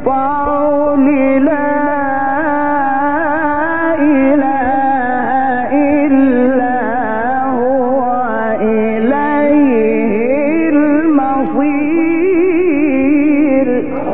بقول لا إله إلا هو إليه المصير.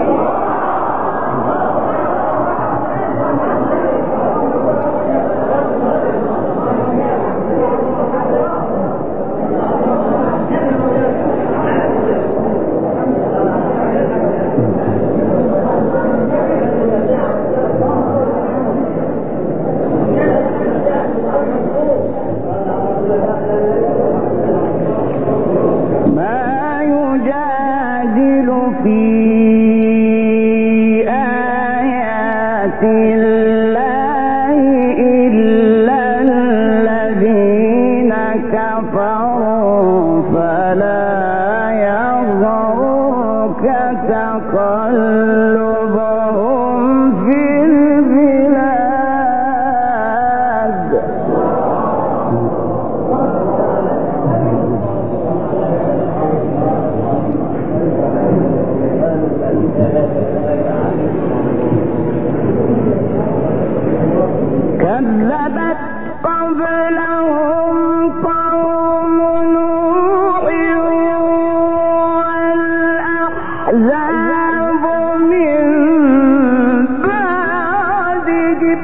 ما يجادل في آيات الله إلا الذين كفروا فلا يغرك تقلبهم في البلاد. كذبت قبلهم قوم نوح والأحزاب من بعدهم.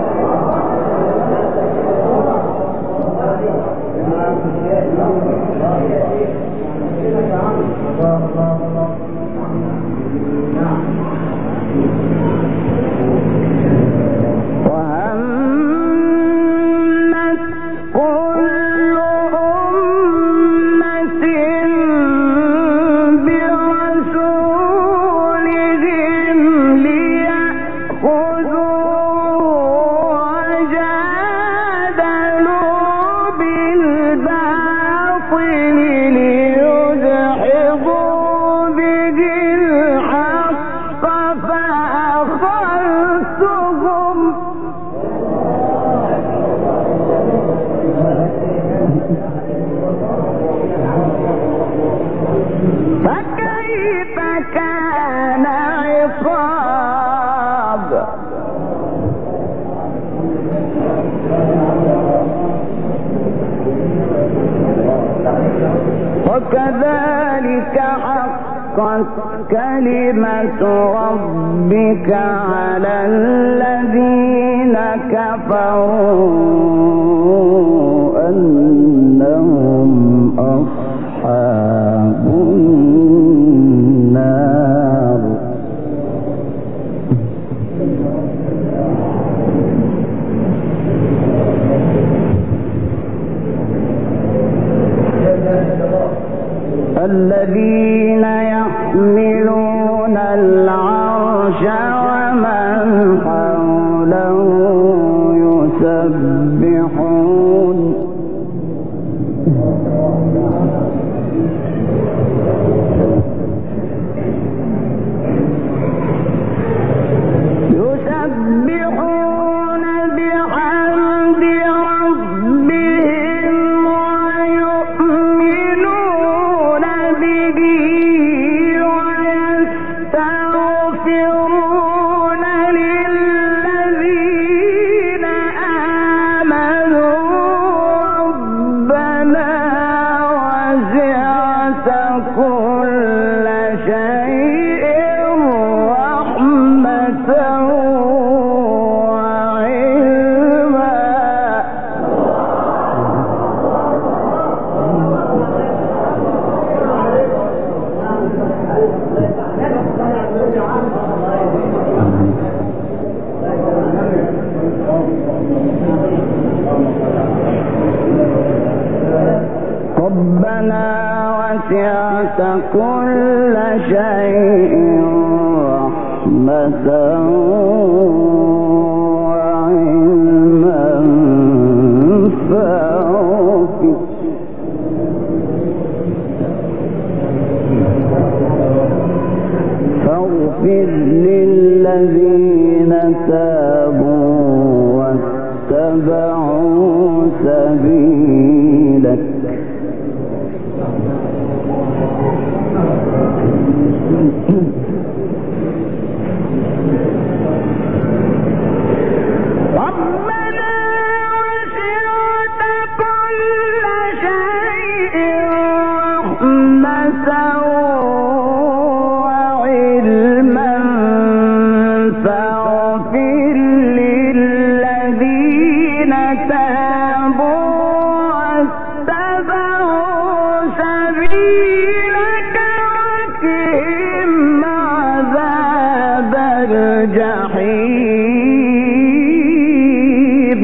وهمت كل أمة برسولهم ليأخذوه وجادلوا بالباطل ليدحضوا به الحق فأخذتهم. فكيف كان عقاب. وكذلك حقت كلمة ربك على الذين كفروا أنهم أصحاب النار. الذين يحملون العرش ومن حوله يسبحون بحمد ربهم ويؤمنون به ويستغفرون للذين آمنوا ربنا وسعت كل شيء رحمة ربنا وسعت كل شيء رحمة وعلما فاغفر للذين تابوا واتبعوا سبيلك الجحيم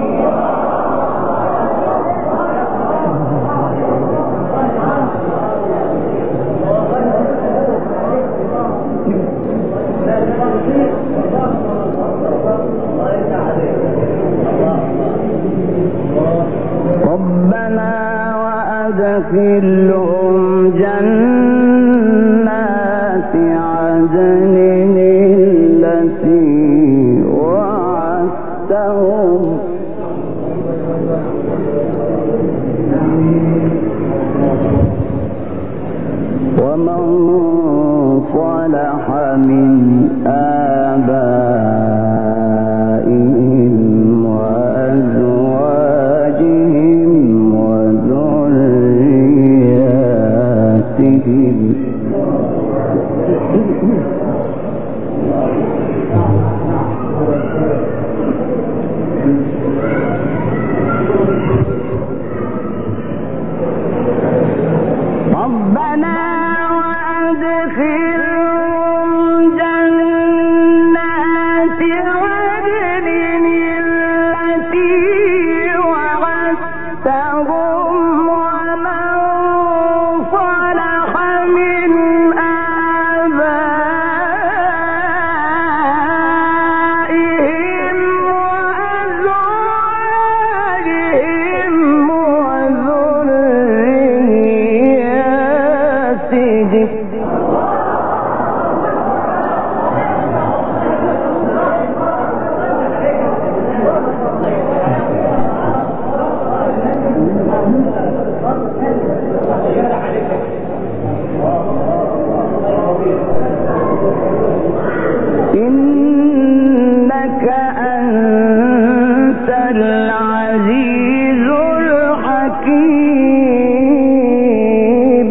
ربنا وأدخلهم جنات عدن التي وعدتهم ومن صلح من آبائهم وأزواجهم وذرياتهم ربنا وأدخلهم جنات عدن التي وعدتهم ومن صلح من آبائهم وأزواجهم وذرياتهم إنك أنت العزيز الحكيم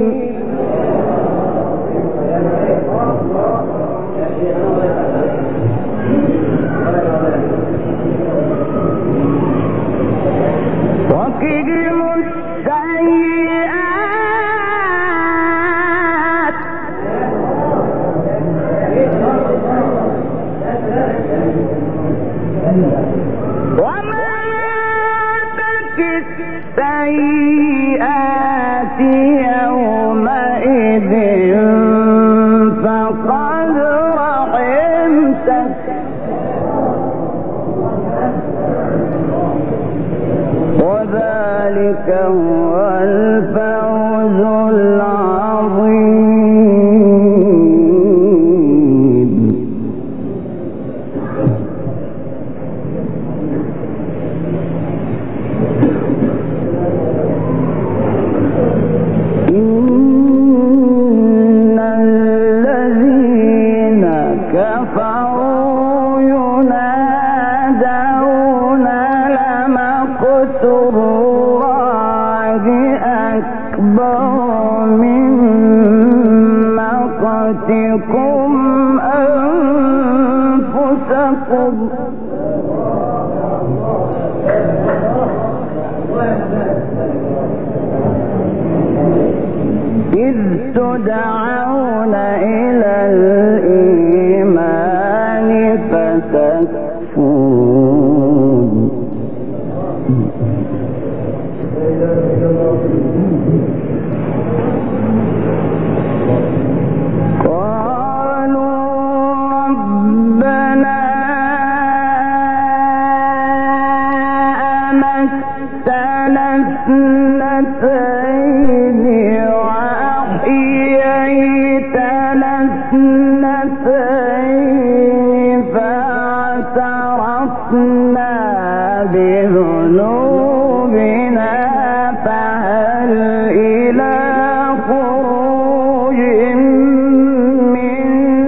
وقهم السيئات وما تك السيئات يومئذ فقد رحمتك وذلك هو الفوز العظيم إن الذين كفروا ينادون لمقت الله أكبر من مقتكم أنفسكم إذ تدعون إلى الإيمان فتكفرون قالوا ربنا أمتنا اثنتين وأحييتنا اثنتين فاعترفنا بذنوبنا فهل إلى خروج من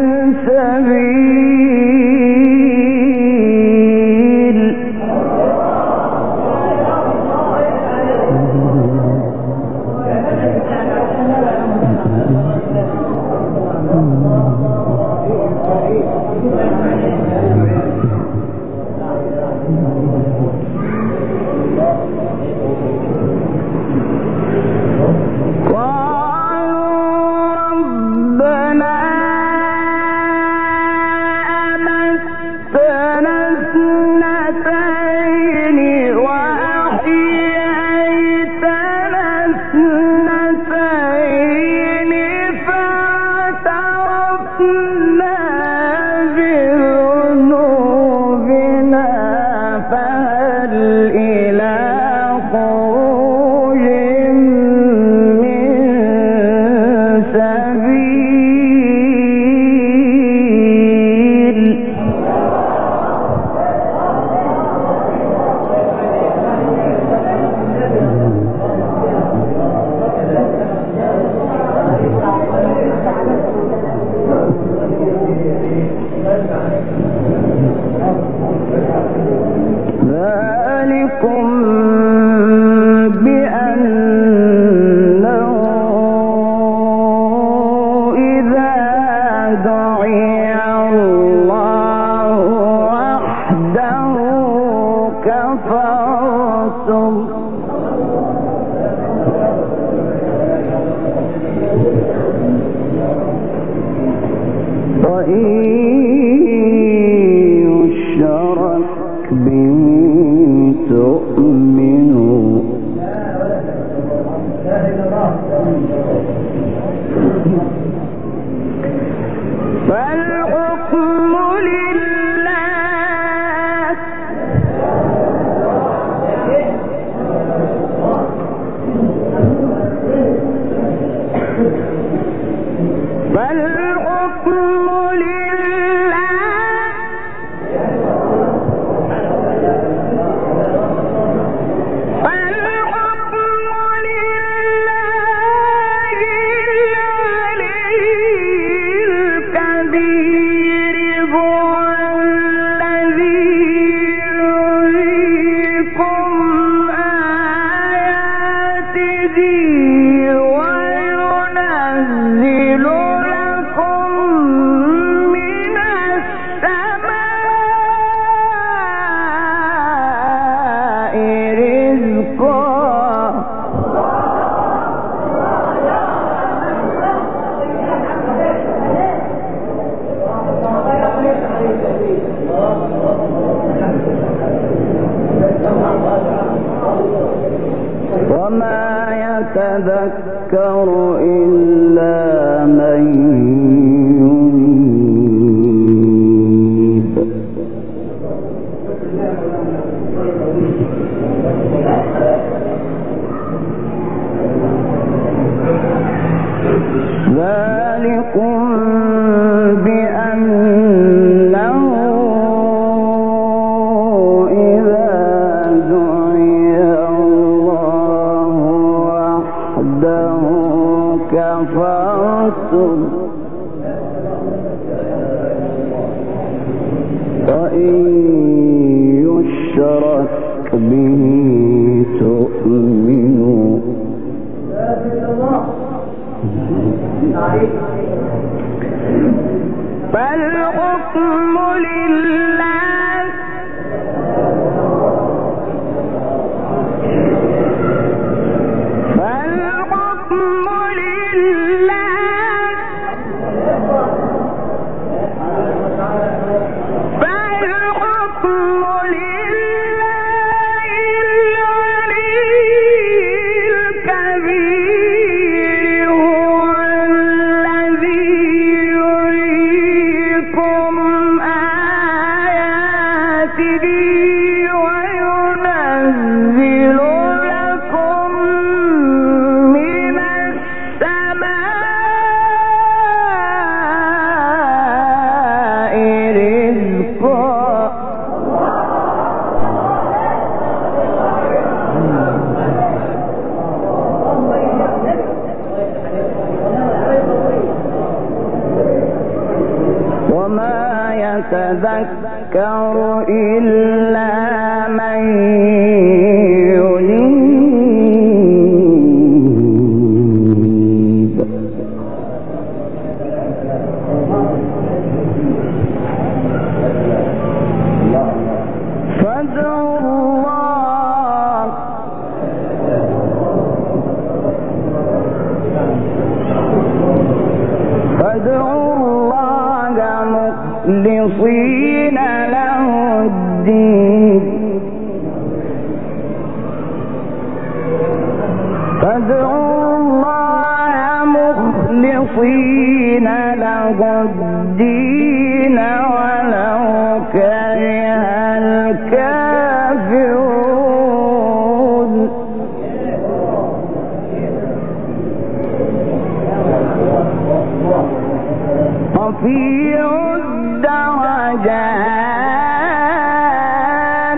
سبيل يتذكر إلا من ينيب. ذلكم بأنه إذا دعي الله وحده كفرتم وإن يشرك به تؤمنوا. فالحكم لله فالحكم لله فالحكم لله العلي الكبير هو الذي يريكم آياته وينزل لكم من السماء رزقا. وما يتذكر إلا من ينيب. فادعوا الله مخلصين له الدين. فادعوا الله مخلصين له الدين ولو كره الكافرون. رفيع الدرجات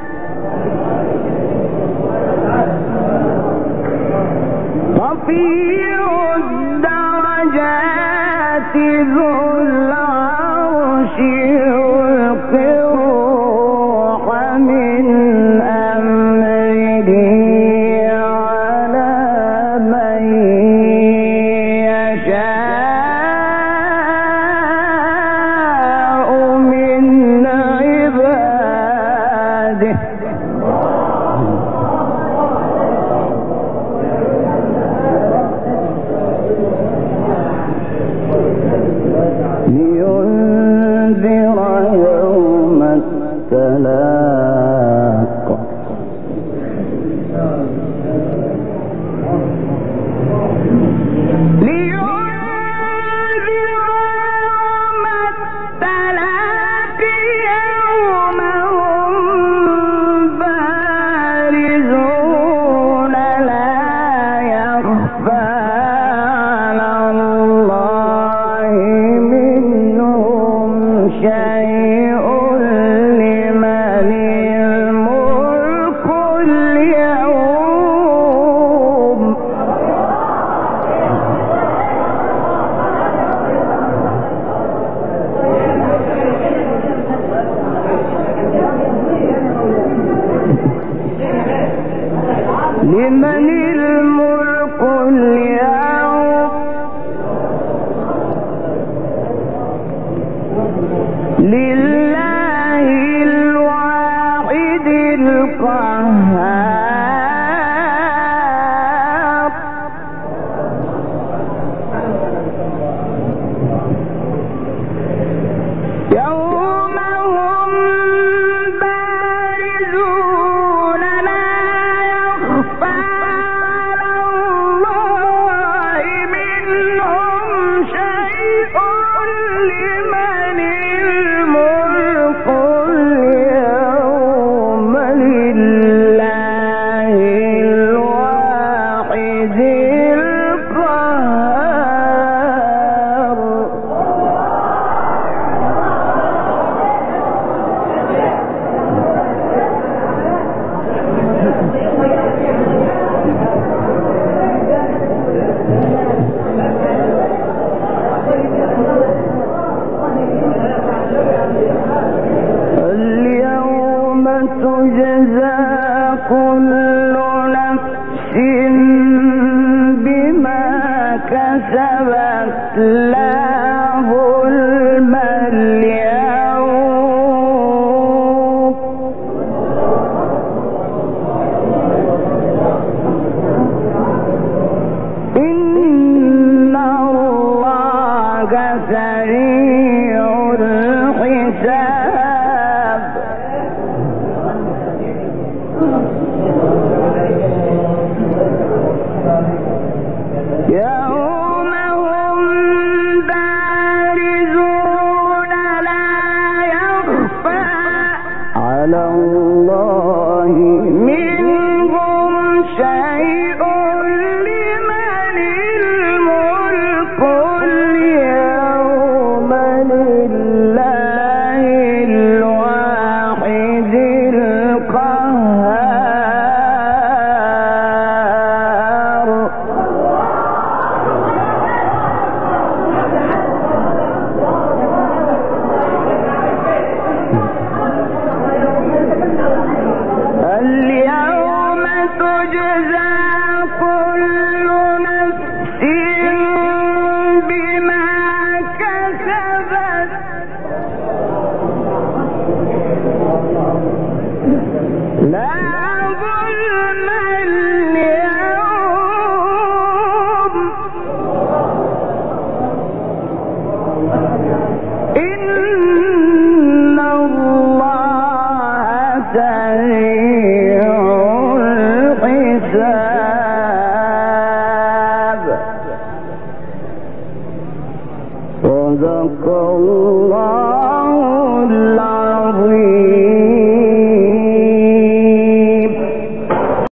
ذو العرش يلقي الروح من أمره على من يشاء من عباده. لينذر يوم التلاق. يوم هم بارزون لا يخفى على الله منهم شيء لمن الملك اليوم. لمن الملك اليوم لله الواحد القهار. يوم هم بارزون لا يخفى على الله على الله من